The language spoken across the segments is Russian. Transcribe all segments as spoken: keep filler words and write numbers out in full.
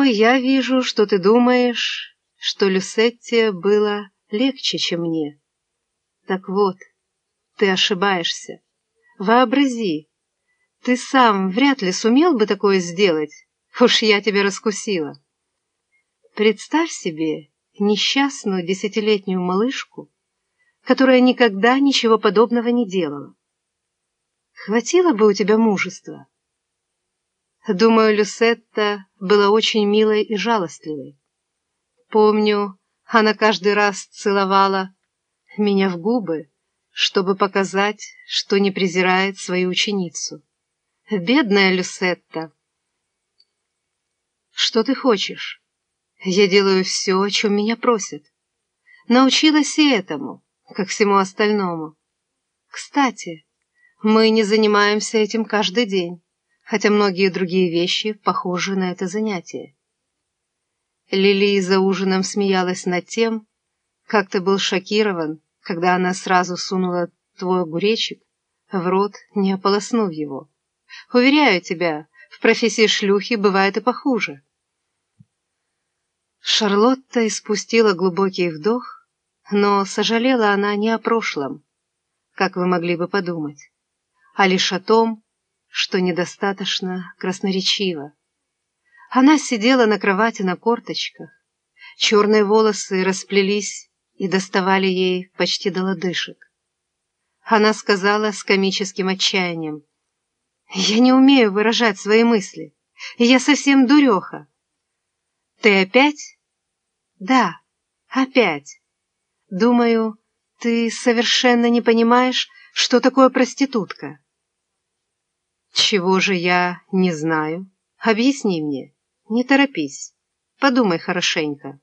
Но я вижу, что ты думаешь, что Люсетте было легче, чем мне. Так вот, ты ошибаешься. Вообрази, ты сам вряд ли сумел бы такое сделать, уж я тебя раскусила. Представь себе несчастную десятилетнюю малышку, которая никогда ничего подобного не делала. Хватило бы у тебя мужества. Думаю, Люсетта была очень милой и жалостливой. Помню, она каждый раз целовала меня в губы, чтобы показать, что не презирает свою ученицу. Бедная Люсетта! Что ты хочешь? Я делаю все, о чем меня просят. Научилась и этому, как всему остальному. Кстати, мы не занимаемся этим каждый день, хотя многие другие вещи похожи на это занятие. Лили за ужином смеялась над тем, как ты был шокирован, когда она сразу сунула твой огуречек в рот, не ополоснув его. Уверяю тебя, в профессии шлюхи бывает и похуже. Шарлотта испустила глубокий вдох, но сожалела она не о прошлом, как вы могли бы подумать, а лишь о том, что недостаточно красноречиво. Она сидела на кровати на корточках, черные волосы расплелись и доставали ей почти до лодыжек. Она сказала с комическим отчаянием: «Я не умею выражать свои мысли, я совсем дуреха». «Ты опять?» «Да, опять. Думаю, ты совершенно не понимаешь, что такое проститутка». «Чего же я не знаю? Объясни мне. Не торопись. Подумай хорошенько».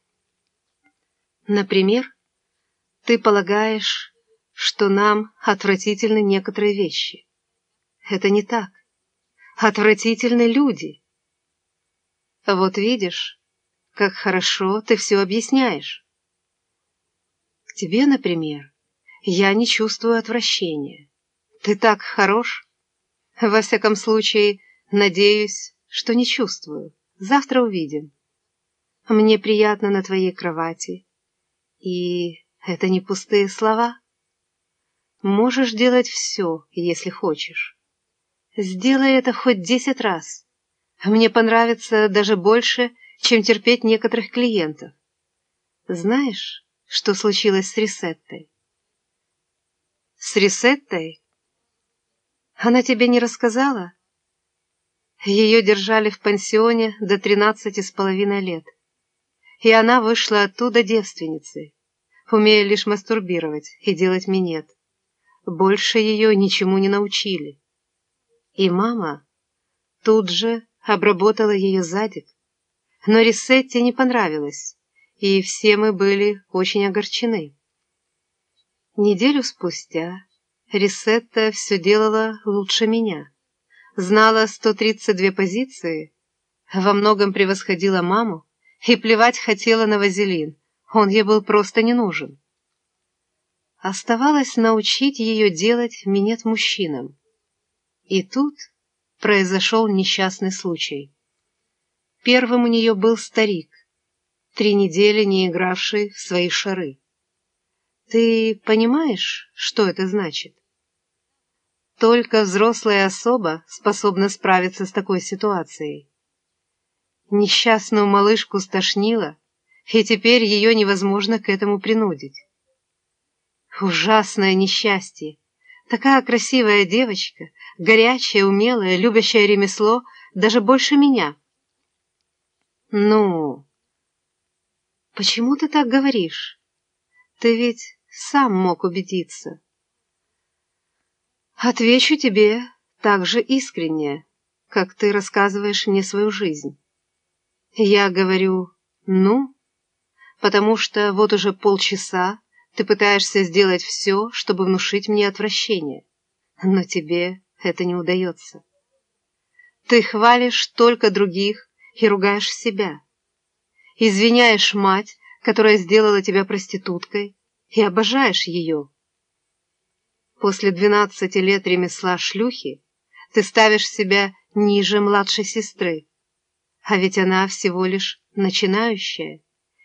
«Например, ты полагаешь, что нам отвратительны некоторые вещи. Это не так. Отвратительны люди. Вот видишь, как хорошо ты все объясняешь. К тебе, например, я не чувствую отвращения. Ты так хорош. Во всяком случае, надеюсь, что не чувствую. Завтра увидим. Мне приятно на твоей кровати. И это не пустые слова. Можешь делать все, если хочешь. Сделай это хоть десять раз. Мне понравится даже больше, чем терпеть некоторых клиентов. Знаешь, что случилось с Рисеттой? С Рисеттой? Она тебе не рассказала? Ее держали в пансионе до тринадцати с половиной лет. И она вышла оттуда девственницей, умея лишь мастурбировать и делать минет. Больше ее ничему не научили. И мама тут же обработала ее задик. Но Рисетте не понравилось, и все мы были очень огорчены. Неделю спустя Рисетта все делала лучше меня. Знала сто тридцать две позиции, во многом превосходила маму и плевать хотела на вазелин, он ей был просто не нужен. Оставалось научить ее делать минет мужчинам. И тут произошел несчастный случай. Первым у нее был старик, три недели не игравший в свои шары. Ты понимаешь, что это значит? Только взрослая особа способна справиться с такой ситуацией. Несчастную малышку стошнило, и теперь ее невозможно к этому принудить. Ужасное несчастье! Такая красивая девочка, горячая, умелая, любящая ремесло, даже больше меня. Ну, почему ты так говоришь? Ты ведь сам мог убедиться. Отвечу тебе так же искренне, как ты рассказываешь мне свою жизнь. Я говорю «ну», потому что вот уже полчаса ты пытаешься сделать все, чтобы внушить мне отвращение, но тебе это не удается. Ты хвалишь только других и ругаешь себя. Извиняешь мать, которая сделала тебя проституткой, и обожаешь ее. После двенадцати лет ремесла шлюхи ты ставишь себя ниже младшей сестры. А ведь она всего лишь начинающая.